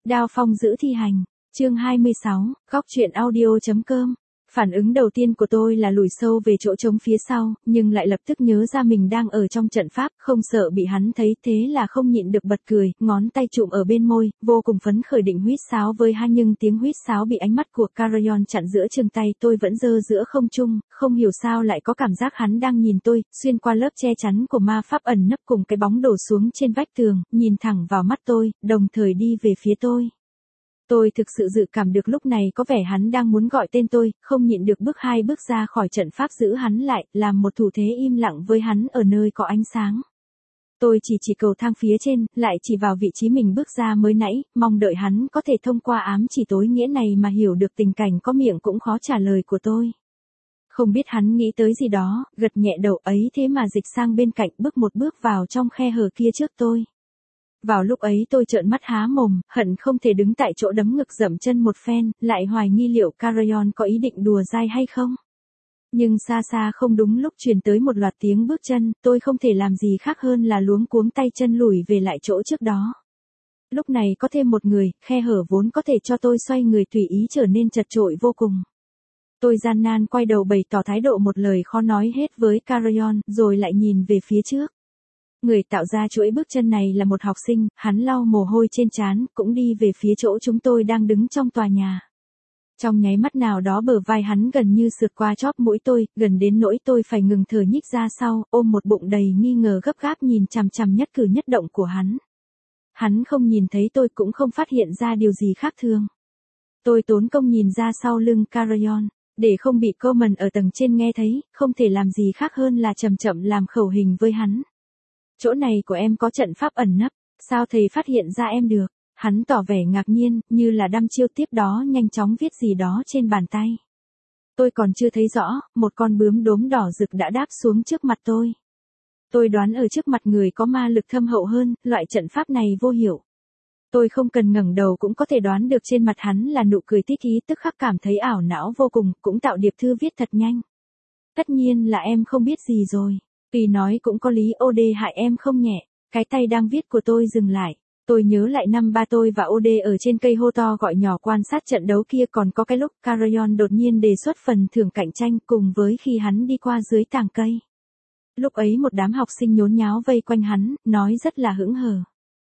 Đao Phong giữ thi hành, chương 26, góc truyện audio.com. Phản ứng đầu tiên của tôi là lùi sâu về chỗ trống phía sau, nhưng lại lập tức nhớ ra mình đang ở trong trận pháp, không sợ bị hắn thấy, thế là không nhịn được bật cười, ngón tay chụm ở bên môi, vô cùng phấn khởi định huýt sáo với hai, nhưng tiếng huýt sáo bị ánh mắt của Carayon chặn giữa chừng tay tôi vẫn giơ giữa không trung, không hiểu sao lại có cảm giác hắn đang nhìn tôi, xuyên qua lớp che chắn của ma pháp ẩn nấp cùng cái bóng đổ xuống trên vách tường, nhìn thẳng vào mắt tôi, đồng thời đi về phía tôi. Tôi thực sự dự cảm được lúc này có vẻ hắn đang muốn gọi tên tôi, không nhịn được bước hai bước ra khỏi trận pháp giữ hắn lại, làm một thủ thế im lặng với hắn ở nơi có ánh sáng. Tôi chỉ cầu thang phía trên, lại chỉ vào vị trí mình bước ra mới nãy, mong đợi hắn có thể thông qua ám chỉ tối nghĩa này mà hiểu được tình cảnh có miệng cũng khó trả lời của tôi. Không biết hắn nghĩ tới gì đó, gật nhẹ đầu ấy thế mà dịch sang bên cạnh bước một bước vào trong khe hở kia trước tôi. Vào lúc ấy tôi trợn mắt há mồm, hận không thể đứng tại chỗ đấm ngực dậm chân một phen, lại hoài nghi liệu Carayon có ý định đùa dai hay không. Nhưng xa xa không đúng lúc truyền tới một loạt tiếng bước chân, tôi không thể làm gì khác hơn là luống cuống tay chân lùi về lại chỗ trước đó. Lúc này có thêm một người, khe hở vốn có thể cho tôi xoay người tùy ý trở nên chật chội vô cùng. Tôi gian nan quay đầu bày tỏ thái độ một lời khó nói hết với Carayon, rồi lại nhìn về phía trước. Người tạo ra chuỗi bước chân này là một học sinh, hắn lau mồ hôi trên trán, cũng đi về phía chỗ chúng tôi đang đứng trong tòa nhà. Trong nháy mắt nào đó bờ vai hắn gần như sượt qua chóp mũi tôi, gần đến nỗi tôi phải ngừng thở nhích ra sau, ôm một bụng đầy nghi ngờ gấp gáp nhìn chằm chằm nhất cử nhất động của hắn. Hắn không nhìn thấy tôi cũng không phát hiện ra điều gì khác thường. Tôi tốn công nhìn ra sau lưng Carayon. Để không bị Coleman ở tầng trên nghe thấy, không thể làm gì khác hơn là chậm chậm làm khẩu hình với hắn. Chỗ này của em có trận pháp ẩn nấp, sao thầy phát hiện ra em được? Hắn tỏ vẻ ngạc nhiên, như là đăm chiêu tiếp đó nhanh chóng viết gì đó trên bàn tay. Tôi còn chưa thấy rõ, một con bướm đốm đỏ rực đã đáp xuống trước mặt tôi. Tôi đoán ở trước mặt người có ma lực thâm hậu hơn, loại trận pháp này vô hiệu. Tôi không cần ngẩng đầu cũng có thể đoán được trên mặt hắn là nụ cười thích ý, tức khắc cảm thấy ảo não vô cùng, cũng tạo điệp thư viết thật nhanh. Tất nhiên là em không biết gì rồi. Tuy nói cũng có lý, OD hại em không nhẹ. Cái tay đang viết của tôi dừng lại. Tôi nhớ lại năm ba tôi và OD ở trên cây hô to gọi nhỏ quan sát trận đấu kia, còn có cái lúc Carayon đột nhiên đề xuất phần thưởng cạnh tranh cùng với khi hắn đi qua dưới tàng cây. Lúc ấy một đám học sinh nhốn nháo vây quanh hắn, nói rất là hững hờ.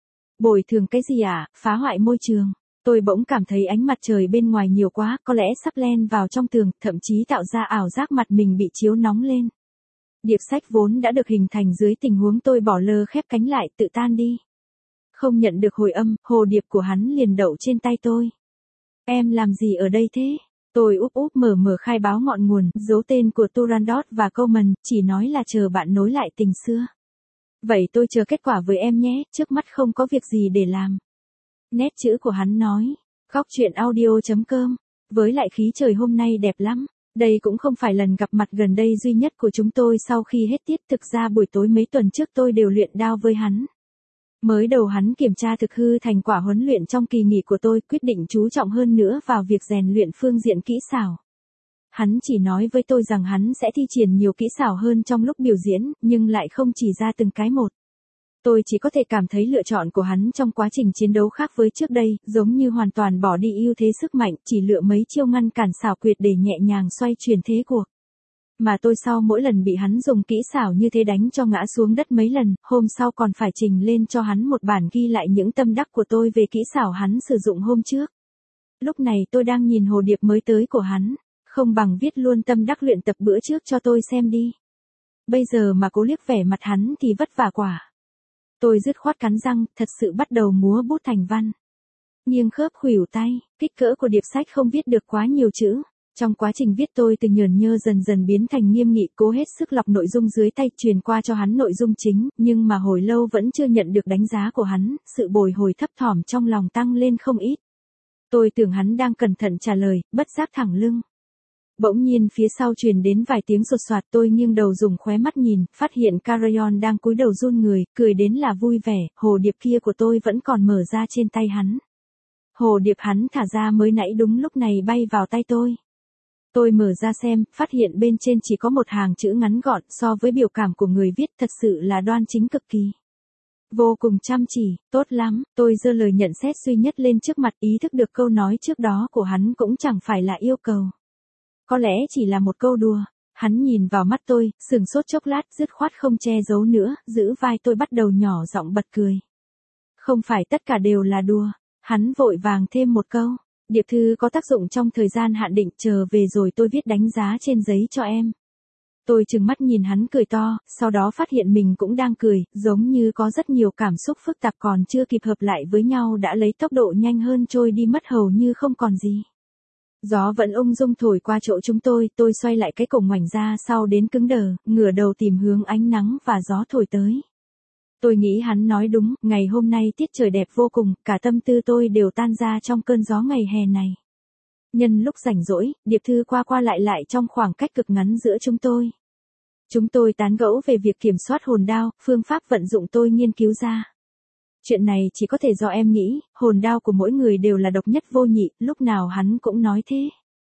Bồi thường cái gì à, phá hoại môi trường. Tôi bỗng cảm thấy ánh mặt trời bên ngoài nhiều quá, có lẽ sắp len vào trong tường, thậm chí tạo ra ảo giác mặt mình bị chiếu nóng lên. Điệp sách vốn đã được hình thành dưới tình huống tôi bỏ lơ khép cánh lại tự tan đi. Không nhận được hồi âm, hồ điệp của hắn liền đậu trên tay tôi. Em làm gì ở đây thế? Tôi úp úp mở khai báo ngọn nguồn, giấu tên của Turandot và Coleman, chỉ nói là chờ bạn nối lại tình xưa. Vậy tôi chờ kết quả với em nhé, trước mắt không có việc gì để làm. Nét chữ của hắn nói, góc truyện audio.com, với lại khí trời hôm nay đẹp lắm. Đây cũng không phải lần gặp mặt gần đây duy nhất của chúng tôi sau khi hết tiết, thực ra buổi tối mấy tuần trước tôi đều luyện đao với hắn. Mới đầu hắn kiểm tra thực hư thành quả huấn luyện trong kỳ nghỉ của tôi, quyết định chú trọng hơn nữa vào việc rèn luyện phương diện kỹ xảo. Hắn chỉ nói với tôi rằng hắn sẽ thi triển nhiều kỹ xảo hơn trong lúc biểu diễn, nhưng lại không chỉ ra từng cái một. Tôi chỉ có thể cảm thấy lựa chọn của hắn trong quá trình chiến đấu khác với trước đây, giống như hoàn toàn bỏ đi ưu thế sức mạnh, chỉ lựa mấy chiêu ngăn cản xảo quyệt để nhẹ nhàng xoay chuyển thế cuộc. Mà tôi sau mỗi lần bị hắn dùng kỹ xảo như thế đánh cho ngã xuống đất mấy lần, hôm sau còn phải trình lên cho hắn một bản ghi lại những tâm đắc của tôi về kỹ xảo hắn sử dụng hôm trước. Lúc này tôi đang nhìn hồ điệp mới tới của hắn, không bằng viết luôn tâm đắc luyện tập bữa trước cho tôi xem đi. Bây giờ mà cố liếc vẻ mặt hắn thì vất vả quả. Tôi dứt khoát cắn răng, thật sự bắt đầu múa bút thành văn. Nghiêng khớp khuỷu tay, kích cỡ của điệp sách không viết được quá nhiều chữ. Trong quá trình viết tôi từ nhởn nhơ dần dần biến thành nghiêm nghị, cố hết sức lọc nội dung dưới tay truyền qua cho hắn nội dung chính, nhưng mà hồi lâu vẫn chưa nhận được đánh giá của hắn, sự bồi hồi thấp thỏm trong lòng tăng lên không ít. Tôi tưởng hắn đang cẩn thận trả lời, bất giác thẳng lưng. Bỗng nhiên phía sau truyền đến vài tiếng sột soạt, tôi nghiêng đầu dùng khóe mắt nhìn, phát hiện Carayon đang cúi đầu run người, cười đến là vui vẻ, hồ điệp kia của tôi vẫn còn mở ra trên tay hắn. Hồ điệp hắn thả ra mới nãy đúng lúc này bay vào tay tôi. Tôi mở ra xem, phát hiện bên trên chỉ có một hàng chữ ngắn gọn, so với biểu cảm của người viết thật sự là đoan chính cực kỳ. Vô cùng chăm chỉ, tốt lắm, tôi giơ lời nhận xét duy nhất lên trước mặt, ý thức được câu nói trước đó của hắn cũng chẳng phải là yêu cầu. Có lẽ chỉ là một câu đùa. Hắn nhìn vào mắt tôi, sừng sốt chốc lát, dứt khoát không che giấu nữa, giữ vai tôi bắt đầu nhỏ giọng bật cười. Không phải tất cả đều là đùa. Hắn vội vàng thêm một câu. Điệp thư có tác dụng trong thời gian hạn định, chờ về rồi tôi viết đánh giá trên giấy cho em. Tôi trừng mắt nhìn hắn cười to, sau đó phát hiện mình cũng đang cười, giống như có rất nhiều cảm xúc phức tạp còn chưa kịp hợp lại với nhau đã lấy tốc độ nhanh hơn trôi đi mất hầu như không còn gì. Gió vẫn ung dung thổi qua chỗ chúng tôi xoay lại cái cổ ngoảnh ra sau đến cứng đờ, ngửa đầu tìm hướng ánh nắng và gió thổi tới. Tôi nghĩ hắn nói đúng, ngày hôm nay tiết trời đẹp vô cùng, cả tâm tư tôi đều tan ra trong cơn gió ngày hè này. Nhân lúc rảnh rỗi, điệp thư qua qua lại trong khoảng cách cực ngắn giữa chúng tôi. Chúng tôi tán gẫu về việc kiểm soát hồn đao, phương pháp vận dụng tôi nghiên cứu ra. Chuyện này chỉ có thể do em nghĩ, hồn đao của mỗi người đều là độc nhất vô nhị, lúc nào hắn cũng nói thế.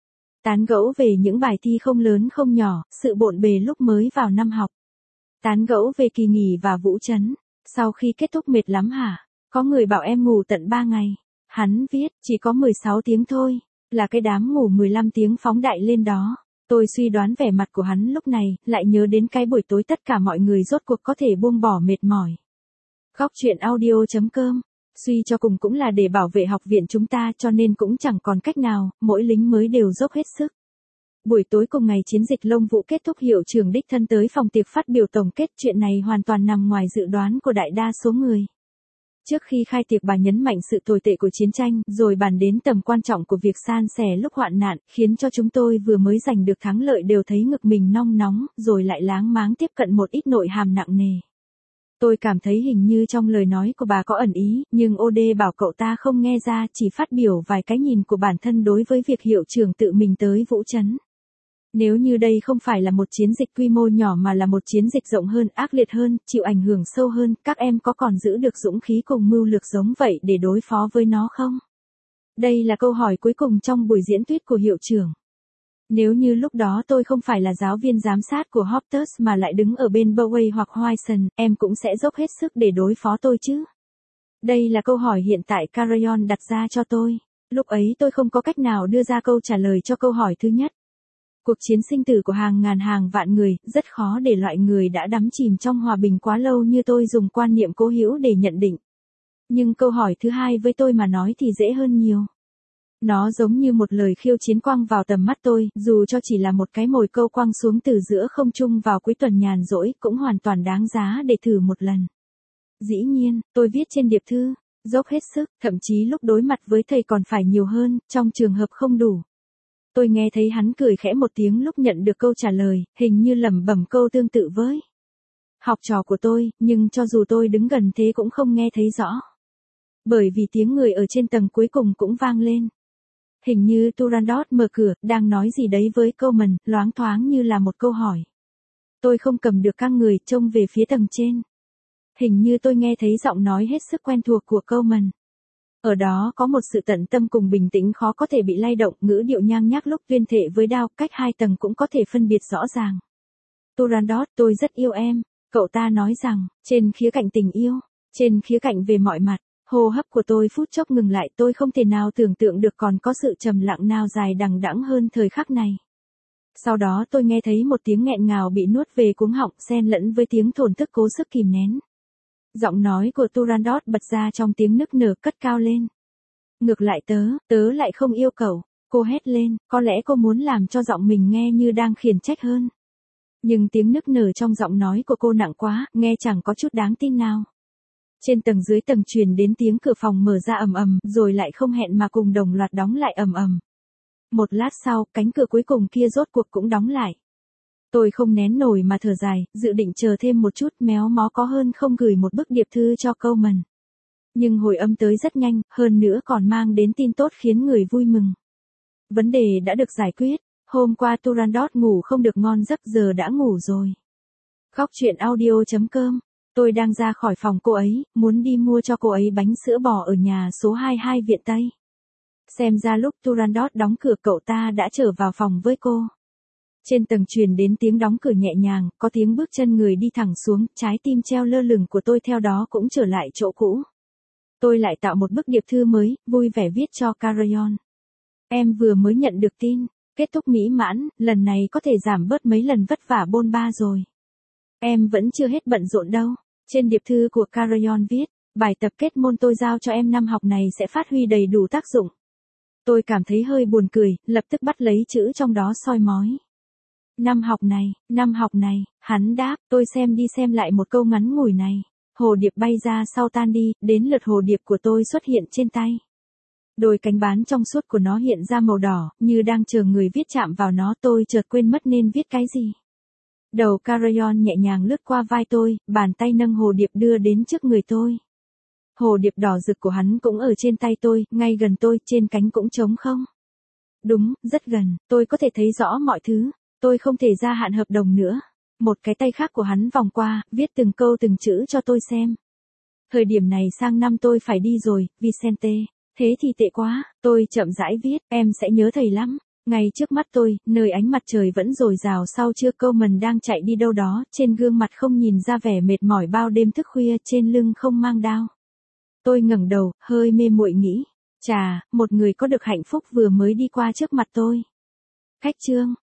Tán gẫu về những bài thi không lớn không nhỏ, sự bộn bề lúc mới vào năm học. Tán gẫu về kỳ nghỉ và vũ trấn. Sau khi kết thúc mệt lắm hả? Có người bảo em ngủ tận 3 ngày. Hắn viết, chỉ có 16 tiếng thôi, là cái đám ngủ 15 tiếng phóng đại lên đó. Tôi suy đoán vẻ mặt của hắn lúc này, lại nhớ đến cái buổi tối tất cả mọi người rốt cuộc có thể buông bỏ mệt mỏi. Góc truyện audio.com. Suy cho cùng cũng là để bảo vệ học viện chúng ta cho nên cũng chẳng còn cách nào, mỗi lính mới đều dốc hết sức. Buổi tối cùng ngày chiến dịch Lông Vũ kết thúc, hiệu trưởng đích thân tới phòng tiệc phát biểu tổng kết, chuyện này hoàn toàn nằm ngoài dự đoán của đại đa số người. Trước khi khai tiệc bà nhấn mạnh sự tồi tệ của chiến tranh, rồi bàn đến tầm quan trọng của việc san sẻ lúc hoạn nạn, khiến cho chúng tôi vừa mới giành được thắng lợi đều thấy ngực mình nong nóng, rồi lại láng máng tiếp cận một ít nội hàm nặng nề. Tôi cảm thấy hình như trong lời nói của bà có ẩn ý, nhưng OD bảo cậu ta không nghe ra, chỉ phát biểu vài cái nhìn của bản thân đối với việc hiệu trưởng tự mình tới Vũ Trấn. Nếu như đây không phải là một chiến dịch quy mô nhỏ mà là một chiến dịch rộng hơn, ác liệt hơn, chịu ảnh hưởng sâu hơn, các em có còn giữ được dũng khí cùng mưu lược giống vậy để đối phó với nó không? Đây là câu hỏi cuối cùng trong buổi diễn thuyết của hiệu trưởng. Nếu như lúc đó tôi không phải là giáo viên giám sát của Hoptus mà lại đứng ở bên Boway hoặc Hoyson, em cũng sẽ dốc hết sức để đối phó tôi chứ? Đây là câu hỏi hiện tại Carayon đặt ra cho tôi. Lúc ấy tôi không có cách nào đưa ra câu trả lời cho câu hỏi thứ nhất. Cuộc chiến sinh tử của hàng ngàn hàng vạn người, rất khó để loại người đã đắm chìm trong hòa bình quá lâu như tôi dùng quan niệm cố hữu để nhận định. Nhưng câu hỏi thứ hai với tôi mà nói thì dễ hơn nhiều. Nó giống như một lời khiêu chiến quăng vào tầm mắt tôi, dù cho chỉ là một cái mồi câu quăng xuống từ giữa không trung vào cuối tuần nhàn rỗi, cũng hoàn toàn đáng giá để thử một lần. Dĩ nhiên, tôi viết trên điệp thư, dốc hết sức, thậm chí lúc đối mặt với thầy còn phải nhiều hơn, trong trường hợp không đủ. Tôi nghe thấy hắn cười khẽ một tiếng lúc nhận được câu trả lời, hình như lẩm bẩm câu tương tự với học trò của tôi, nhưng cho dù tôi đứng gần thế cũng không nghe thấy rõ. Bởi vì tiếng người ở trên tầng cuối cùng cũng vang lên. Hình như Turandot mở cửa, đang nói gì đấy với Coleman, loáng thoáng như là một câu hỏi. Tôi không cầm được căng người, trông về phía tầng trên. Hình như tôi nghe thấy giọng nói hết sức quen thuộc của Coleman. Ở đó có một sự tận tâm cùng bình tĩnh khó có thể bị lay động, ngữ điệu nhang nhác lúc tuyên thệ với Đao, cách hai tầng cũng có thể phân biệt rõ ràng. Turandot, tôi rất yêu em, cậu ta nói rằng, trên khía cạnh tình yêu, trên khía cạnh về mọi mặt. Hô hấp của tôi phút chốc ngừng lại, tôi không thể nào tưởng tượng được còn có sự trầm lặng nào dài đằng đẵng hơn thời khắc này. Sau đó tôi nghe thấy một tiếng nghẹn ngào bị nuốt về cuống họng, xen lẫn với tiếng thổn thức cố sức kìm nén. Giọng nói của Turandot bật ra trong tiếng nức nở cất cao lên. Ngược lại tớ lại không yêu cậu, cô hét lên, có lẽ cô muốn làm cho giọng mình nghe như đang khiển trách hơn. Nhưng tiếng nức nở trong giọng nói của cô nặng quá, nghe chẳng có chút đáng tin nào. Trên tầng dưới tầng truyền đến tiếng cửa phòng mở ra ầm ầm, rồi lại không hẹn mà cùng đồng loạt đóng lại ầm ầm. Một lát sau, cánh cửa cuối cùng kia rốt cuộc cũng đóng lại. Tôi không nén nổi mà thở dài, dự định chờ thêm một chút, méo mó có hơn không gửi một bức điệp thư cho Coleman. Nhưng hồi âm tới rất nhanh, hơn nữa còn mang đến tin tốt khiến người vui mừng. Vấn đề đã được giải quyết, hôm qua Turandot ngủ không được ngon giấc, giờ đã ngủ rồi. Góc truyện audio.com. Tôi đang ra khỏi phòng cô ấy, muốn đi mua cho cô ấy bánh sữa bò ở nhà số 22 Viện Tây. Xem ra lúc Turandot đóng cửa cậu ta đã trở vào phòng với cô. Trên tầng truyền đến tiếng đóng cửa nhẹ nhàng, có tiếng bước chân người đi thẳng xuống, trái tim treo lơ lửng của tôi theo đó cũng trở lại chỗ cũ. Tôi lại tạo một bức điệp thư mới, vui vẻ viết cho Carayon. Em vừa mới nhận được tin, kết thúc mỹ mãn, lần này có thể giảm bớt mấy lần vất vả bôn ba rồi. Em vẫn chưa hết bận rộn đâu. Trên điệp thư của Carayon viết, bài tập kết môn tôi giao cho em năm học này sẽ phát huy đầy đủ tác dụng. Tôi cảm thấy hơi buồn cười, lập tức bắt lấy chữ trong đó soi mói. Năm học này, hắn đáp, tôi xem đi xem lại một câu ngắn ngủi này. Hồ điệp bay ra sau tan đi, đến lượt hồ điệp của tôi xuất hiện trên tay. Đôi cánh bán trong suốt của nó hiện ra màu đỏ, như đang chờ người viết chạm vào nó. Tôi chợt quên mất nên viết cái gì. Đầu Carayon nhẹ nhàng lướt qua vai tôi, bàn tay nâng hồ điệp đưa đến trước người tôi. Hồ điệp đỏ rực của hắn cũng ở trên tay tôi, ngay gần tôi, trên cánh cũng trống không. Đúng, rất gần, tôi có thể thấy rõ mọi thứ, tôi không thể gia hạn hợp đồng nữa. Một cái tay khác của hắn vòng qua, viết từng câu từng chữ cho tôi xem. Thời điểm này sang năm tôi phải đi rồi, Vicente. Thế thì tệ quá, tôi chậm rãi viết, em sẽ nhớ thầy lắm. Ngay trước mắt tôi, nơi ánh mặt trời vẫn dồi dào sau trưa Coleman đang chạy đi đâu đó, trên gương mặt không nhìn ra vẻ mệt mỏi bao đêm thức khuya, trên lưng không mang đao. Tôi ngẩng đầu, hơi mê muội nghĩ, chà, một người có được hạnh phúc vừa mới đi qua trước mặt tôi. Cách chương